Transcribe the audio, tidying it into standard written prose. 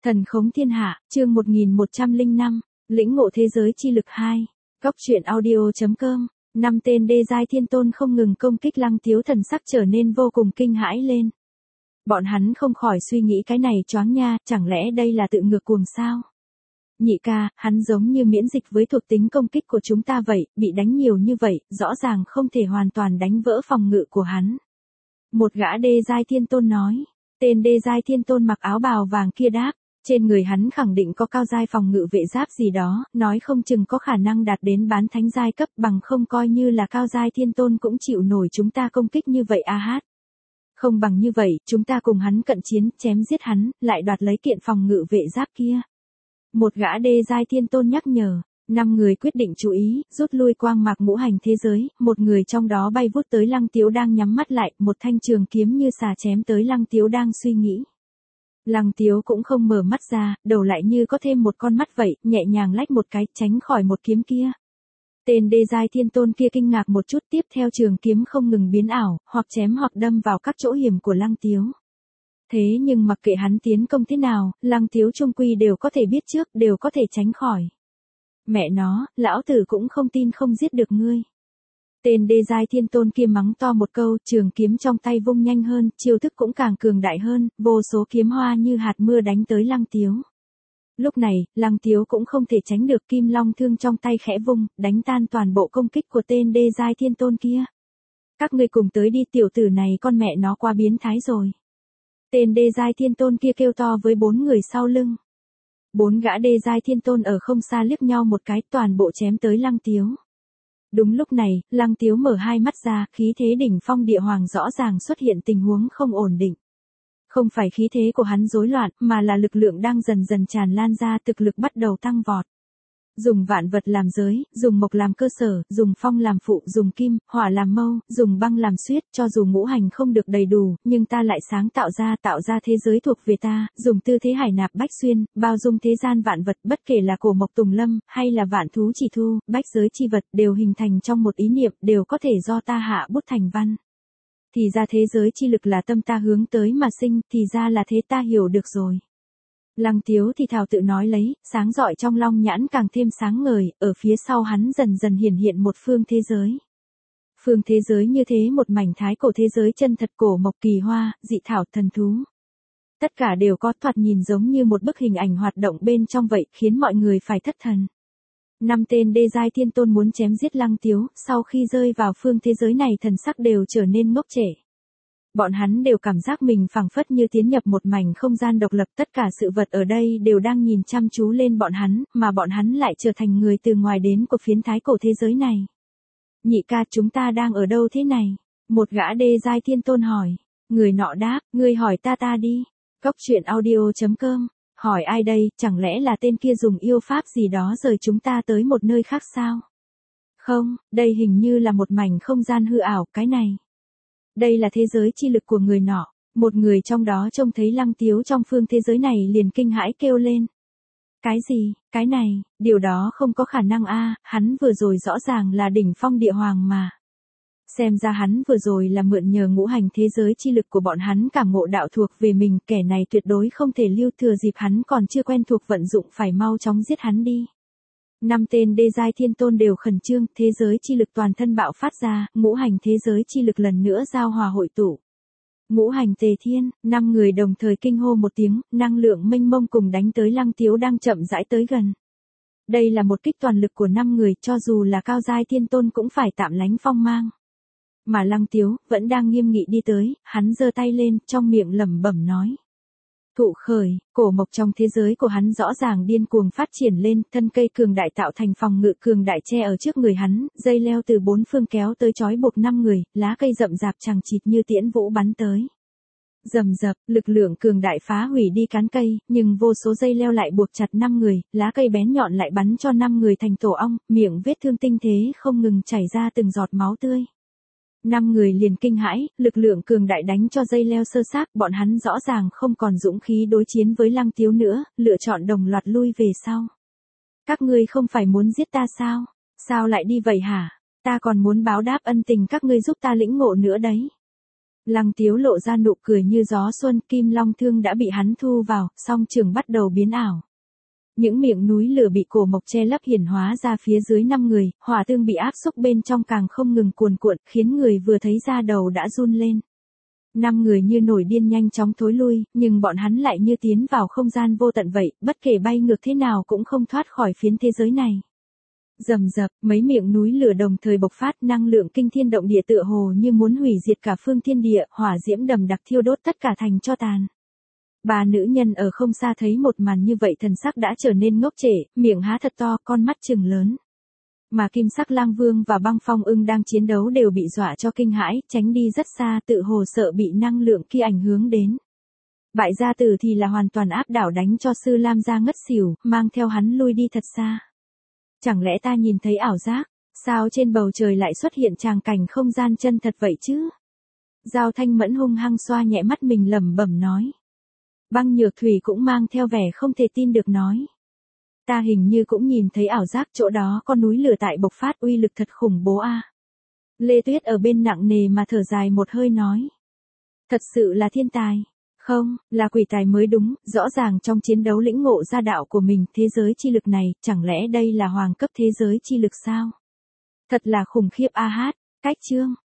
Thần khống thiên hạ, chương 1105, lĩnh ngộ thế giới chi lực 2. Góc truyện audio.com. Năm tên đê giai thiên tôn không ngừng công kích Lăng Tiếu, thần sắc trở nên vô cùng kinh hãi lên. Bọn hắn không khỏi suy nghĩ cái này choáng nha, chẳng lẽ đây là tự ngược cuồng sao? Nhị ca, hắn giống như miễn dịch với thuộc tính công kích của chúng ta vậy, bị đánh nhiều như vậy, rõ ràng không thể hoàn toàn đánh vỡ phòng ngự của hắn. Một gã đê giai thiên tôn nói. Tên đê giai thiên tôn mặc áo bào vàng kia đáp. Trên người hắn khẳng định có cao giai phòng ngự vệ giáp gì đó, nói không chừng có khả năng đạt đến bán thánh giai cấp, bằng không coi như là cao giai thiên tôn cũng chịu nổi chúng ta công kích như vậy a hát. Không bằng như vậy, chúng ta cùng hắn cận chiến, chém giết hắn, lại đoạt lấy kiện phòng ngự vệ giáp kia. Một gã đê giai thiên tôn nhắc nhở. 5 người quyết định chú ý, rút lui quang mạc ngũ hành thế giới, một người trong đó bay vút tới Lăng Tiếu đang nhắm mắt lại, một thanh trường kiếm như xà chém tới Lăng Tiếu đang suy nghĩ. Lăng Tiếu cũng không mở mắt ra, đầu lại như có thêm một con mắt vậy, nhẹ nhàng lách một cái, tránh khỏi một kiếm kia. Tên đê giai thiên tôn kia kinh ngạc một chút, tiếp theo trường kiếm không ngừng biến ảo, hoặc chém hoặc đâm vào các chỗ hiểm của Lăng Tiếu. Thế nhưng mặc kệ hắn tiến công thế nào, Lăng Tiếu chung quy đều có thể biết trước, đều có thể tránh khỏi. Mẹ nó, lão tử cũng không tin không giết được ngươi. Tên đê giai thiên tôn kia mắng to một câu, trường kiếm trong tay vung nhanh hơn, chiêu thức cũng càng cường đại hơn, vô số kiếm hoa như hạt mưa đánh tới Lăng Tiếu. Lúc này, Lăng Tiếu cũng không thể tránh được, kim long thương trong tay khẽ vung, đánh tan toàn bộ công kích của tên đê giai thiên tôn kia. Các ngươi cùng tới đi, tiểu tử này con mẹ nó quá biến thái rồi. Tên đê giai thiên tôn kia kêu to với 4 người sau lưng. 4 gã đê giai thiên tôn ở không xa liếc nhau một cái, toàn bộ chém tới Lăng Tiếu. Đúng lúc này, Lăng Tiếu mở hai mắt ra, khí thế đỉnh phong địa hoàng rõ ràng xuất hiện tình huống không ổn định. Không phải khí thế của hắn rối loạn, mà là lực lượng đang dần dần tràn lan ra, thực lực bắt đầu tăng vọt. Dùng vạn vật làm giới, dùng mộc làm cơ sở, dùng phong làm phụ, dùng kim, hỏa làm mâu, dùng băng làm xuyết, cho dù ngũ hành không được đầy đủ, nhưng ta lại sáng tạo ra thế giới thuộc về ta, dùng tư thế hải nạp bách xuyên, bao dung thế gian vạn vật, bất kể là cổ mộc tùng lâm, hay là vạn thú chỉ thu, bách giới chi vật, đều hình thành trong một ý niệm, đều có thể do ta hạ bút thành văn. Thì ra thế giới chi lực là tâm ta hướng tới mà sinh, thì ra là thế, ta hiểu được rồi. Lăng Tiếu thì thào tự nói lấy, sáng rọi trong long nhãn càng thêm sáng ngời, ở phía sau hắn dần dần hiển hiện một phương thế giới. Phương thế giới như thế một mảnh thái cổ thế giới chân thật, cổ mộc kỳ hoa, dị thảo thần thú. Tất cả đều có, thoạt nhìn giống như một bức hình ảnh hoạt động bên trong vậy, khiến mọi người phải thất thần. 5 tên đê giai thiên tôn muốn chém giết Lăng Tiếu, sau khi rơi vào phương thế giới này thần sắc đều trở nên ngốc trệ. Bọn hắn đều cảm giác mình phảng phất như tiến nhập một mảnh không gian độc lập, tất cả sự vật ở đây đều đang nhìn chăm chú lên bọn hắn, mà bọn hắn lại trở thành người từ ngoài đến của phiến thái cổ thế giới này. Nhị ca, chúng ta đang ở đâu thế này? Một gã đê giai thiên tôn hỏi. Người nọ đáp, ngươi hỏi ta đi. Góc truyện audio.com. Hỏi ai đây, chẳng lẽ là tên kia dùng yêu pháp gì đó rời chúng ta tới một nơi khác sao? Không, đây hình như là một mảnh không gian hư ảo, cái này. Đây là thế giới chi lực của người nọ. Một người trong đó trông thấy Lăng Tiếu trong phương thế giới này liền kinh hãi kêu lên. Cái gì, cái này, điều đó không có khả năng a, hắn vừa rồi rõ ràng là đỉnh phong địa hoàng mà. Xem ra hắn vừa rồi là mượn nhờ ngũ hành thế giới chi lực của bọn hắn cảm ngộ đạo thuộc về mình, kẻ này tuyệt đối không thể lưu thừa dịp hắn còn chưa quen thuộc vận dụng, phải mau chóng giết hắn đi. 5 tên đê giai thiên tôn đều khẩn trương, thế giới chi lực toàn thân bạo phát ra, ngũ hành thế giới chi lực lần nữa giao hòa hội tụ. Ngũ hành tề thiên, 5 người đồng thời kinh hô một tiếng, năng lượng mênh mông cùng đánh tới Lăng Tiếu đang chậm rãi tới gần. Đây là một kích toàn lực của 5 người, cho dù là cao giai thiên tôn cũng phải tạm lánh phong mang. Mà Lăng Tiếu vẫn đang nghiêm nghị đi tới, hắn giơ tay lên, trong miệng lẩm bẩm nói. Thụ khởi, cổ mộc trong thế giới của hắn rõ ràng điên cuồng phát triển lên, thân cây cường đại tạo thành phòng ngự cường đại che ở trước người hắn, dây leo từ 4 phương kéo tới trói buộc 5 người, lá cây rậm rạp chằng chịt như tiễn vũ bắn tới. Rầm rập, lực lượng cường đại phá hủy đi cán cây, nhưng vô số dây leo lại buộc chặt 5 người, lá cây bén nhọn lại bắn cho 5 người thành tổ ong, miệng vết thương tinh thế không ngừng chảy ra từng giọt máu tươi. 5 người liền kinh hãi, lực lượng cường đại đánh cho dây leo sơ xác, bọn hắn rõ ràng không còn dũng khí đối chiến với Lăng Tiếu nữa, lựa chọn đồng loạt lui về sau. Các ngươi không phải muốn giết ta sao? Sao lại đi vậy hả? Ta còn muốn báo đáp ân tình các ngươi giúp ta lĩnh ngộ nữa đấy. Lăng Tiếu lộ ra nụ cười như gió xuân, kim long thương đã bị hắn thu vào, song trường bắt đầu biến ảo. Những miệng núi lửa bị cổ mộc che lấp hiển hóa ra phía dưới 5 người, hỏa tương bị áp xúc bên trong càng không ngừng cuồn cuộn, khiến người vừa thấy da đầu đã run lên. 5 người như nổi điên nhanh chóng thối lui, nhưng bọn hắn lại như tiến vào không gian vô tận vậy, bất kể bay ngược thế nào cũng không thoát khỏi phiến thế giới này. Rầm rập, mấy miệng núi lửa đồng thời bộc phát, năng lượng kinh thiên động địa tựa hồ như muốn hủy diệt cả phương thiên địa, hỏa diễm đầm đặc thiêu đốt tất cả thành tro tàn. Ba nữ nhân ở không xa thấy một màn như vậy thần sắc đã trở nên ngốc trệ, miệng há thật to, con mắt trừng lớn. Mà Kim Sắc Lang Vương và Băng Phong Ưng đang chiến đấu đều bị dọa cho kinh hãi, tránh đi rất xa, tự hồ sợ bị năng lượng kia ảnh hưởng đến. Bại gia tử thì là hoàn toàn áp đảo đánh cho Sư Lam gia ngất xỉu, mang theo hắn lui đi thật xa. Chẳng lẽ ta nhìn thấy ảo giác, sao trên bầu trời lại xuất hiện tràng cảnh không gian chân thật vậy chứ? Giao Thanh Mẫn hung hăng xoa nhẹ mắt mình lẩm bẩm nói. Băng Nhược Thủy cũng mang theo vẻ không thể tin được nói. Ta hình như cũng nhìn thấy ảo giác, chỗ đó con núi lửa tại bộc phát, uy lực thật khủng bố a. Lê Tuyết ở bên nặng nề mà thở dài một hơi nói. Thật sự là thiên tài. Không, là quỷ tài mới đúng, rõ ràng trong chiến đấu lĩnh ngộ ra đạo của mình, thế giới chi lực này, chẳng lẽ đây là hoàng cấp thế giới chi lực sao? Thật là khủng khiếp a hát, cách chương.